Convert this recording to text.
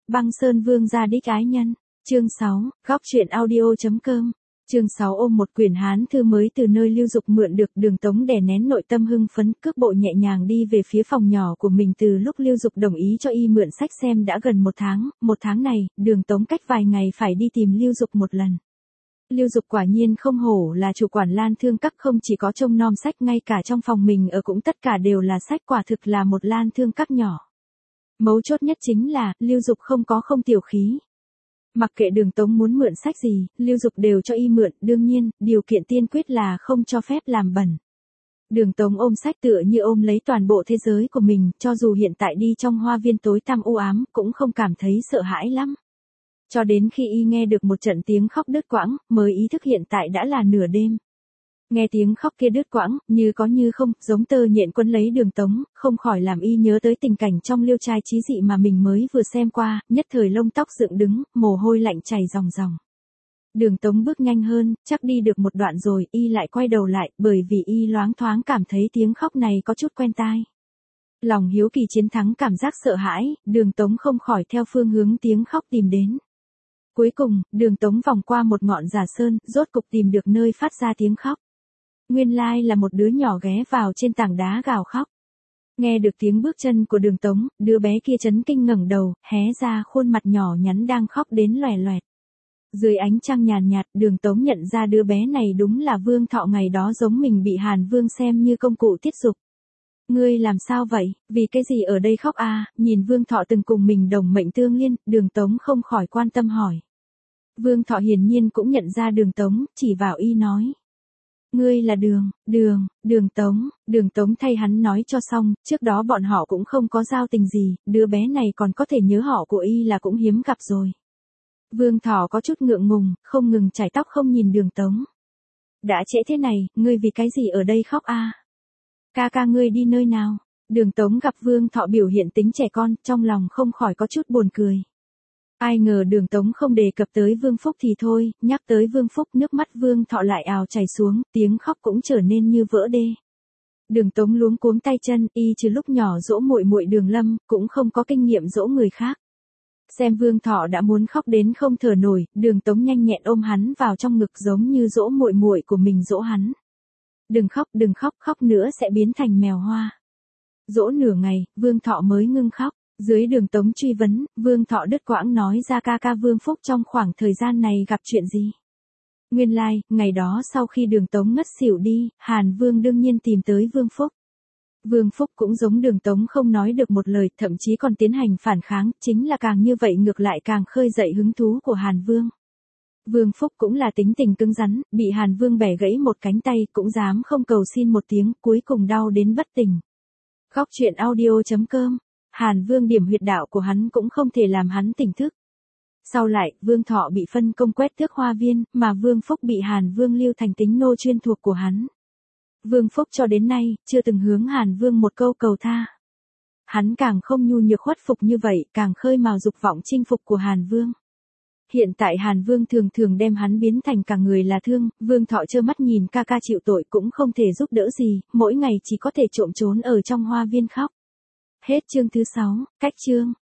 Băng Sơn Vương gia đích ái nhân. Chương 6, góc truyện audio.com. Chương 6 ôm một quyển hán thư mới từ nơi Lưu Dục mượn được, Đường Tống đè nén nội tâm hưng phấn, cước bộ nhẹ nhàng đi về phía phòng nhỏ của mình. Từ lúc Lưu Dục đồng ý cho y mượn sách xem đã gần một tháng này, Đường Tống cách vài ngày phải đi tìm Lưu Dục một lần. Lưu Dục quả nhiên không hổ là chủ quản Lan Thương Các, không chỉ có trông nom sách, ngay cả trong phòng mình ở cũng tất cả đều là sách, quả thực là một Lan Thương Các nhỏ. Mấu chốt nhất chính là, Lưu Dục không tiểu khí. Mặc kệ Đường Tống muốn mượn sách gì, Lưu Dục đều cho y mượn, đương nhiên, điều kiện tiên quyết là không cho phép làm bẩn. Đường Tống ôm sách tựa như ôm lấy toàn bộ thế giới của mình, cho dù hiện tại đi trong hoa viên tối tăm u ám, cũng không cảm thấy sợ hãi lắm. Cho đến khi y nghe được một trận tiếng khóc đứt quãng, mới ý thức hiện tại đã là nửa đêm. Nghe tiếng khóc kia đứt quãng, như có như không, giống tơ nhện quấn lấy Đường Tống, không khỏi làm y nhớ tới tình cảnh trong Liêu trai chí dị mà mình mới vừa xem qua, nhất thời lông tóc dựng đứng, mồ hôi lạnh chảy ròng ròng. Đường Tống bước nhanh hơn, chắc đi được một đoạn rồi, y lại quay đầu lại, bởi vì y loáng thoáng cảm thấy tiếng khóc này có chút quen tai. Lòng hiếu kỳ chiến thắng cảm giác sợ hãi, Đường Tống không khỏi theo phương hướng tiếng khóc tìm đến. Cuối cùng, Đường Tống vòng qua một ngọn giả sơn, rốt cục tìm được nơi phát ra tiếng khóc. Nguyên lai là một đứa nhỏ ghé vào trên tảng đá gào khóc. Nghe được tiếng bước chân của Đường Tống, đứa bé kia chấn kinh ngẩng đầu, hé ra khuôn mặt nhỏ nhắn đang khóc đến loè loẹt. Dưới ánh trăng nhàn nhạt, Đường Tống nhận ra đứa bé này đúng là Vương Thọ ngày đó giống mình bị Hàn Vương xem như công cụ tiết dục. Ngươi làm sao vậy, vì cái gì ở đây khóc à? Nhìn Vương Thọ từng cùng mình đồng mệnh tương liên, Đường Tống không khỏi quan tâm hỏi. Vương Thọ hiển nhiên cũng nhận ra Đường Tống, chỉ vào y nói. Ngươi là Đường Tống thay hắn nói cho xong, trước đó bọn họ cũng không có giao tình gì, đứa bé này còn có thể nhớ họ của y là cũng hiếm gặp rồi. Vương Thọ có chút ngượng ngùng, không ngừng chải tóc không nhìn Đường Tống. Đã trễ thế này, ngươi vì cái gì ở đây khóc à? Ca ngươi đi nơi nào? Đường Tống gặp Vương Thọ biểu hiện tính trẻ con, trong lòng không khỏi có chút buồn cười. Ai ngờ Đường Tống không đề cập tới Vương Phúc thì thôi, nhắc tới Vương Phúc nước mắt Vương Thọ lại ào chảy xuống, tiếng khóc cũng trở nên như vỡ đê. Đường Tống luống cuống tay chân, y trừ lúc nhỏ dỗ muội muội Đường Lâm, cũng không có kinh nghiệm dỗ người khác. Xem Vương Thọ đã muốn khóc đến không thở nổi, Đường Tống nhanh nhẹn ôm hắn vào trong ngực giống như dỗ muội muội của mình dỗ hắn. Đừng khóc, khóc nữa sẽ biến thành mèo hoa. Dỗ nửa ngày, Vương Thọ mới ngưng khóc. Dưới Đường Tống truy vấn, Vương Thọ đứt quãng nói ra ca Vương Phúc trong khoảng thời gian này gặp chuyện gì. Nguyên lai, ngày đó sau khi Đường Tống ngất xỉu đi, Hàn Vương đương nhiên tìm tới Vương Phúc. Vương Phúc cũng giống Đường Tống không nói được một lời, thậm chí còn tiến hành phản kháng, chính là càng như vậy ngược lại càng khơi dậy hứng thú của Hàn Vương. Vương Phúc cũng là tính tình cứng rắn, bị Hàn Vương bẻ gãy một cánh tay cũng dám không cầu xin một tiếng, cuối cùng đau đến bất tỉnh. Góc truyện audio.com. Hàn Vương điểm huyệt đạo của hắn cũng không thể làm hắn tỉnh thức. Sau lại, Vương Thọ bị phân công quét tước hoa viên, mà Vương Phúc bị Hàn Vương lưu thành tính nô chuyên thuộc của hắn. Vương Phúc cho đến nay, chưa từng hướng Hàn Vương một câu cầu tha. Hắn càng không nhu nhược khuất phục như vậy, càng khơi mào dục vọng chinh phục của Hàn Vương. Hiện tại Hàn Vương thường đem hắn biến thành cả người là thương, Vương Thọ trơ mắt nhìn ca chịu tội cũng không thể giúp đỡ gì, mỗi ngày chỉ có thể trộm trốn ở trong hoa viên khóc. Hết chương thứ 6, cách chương.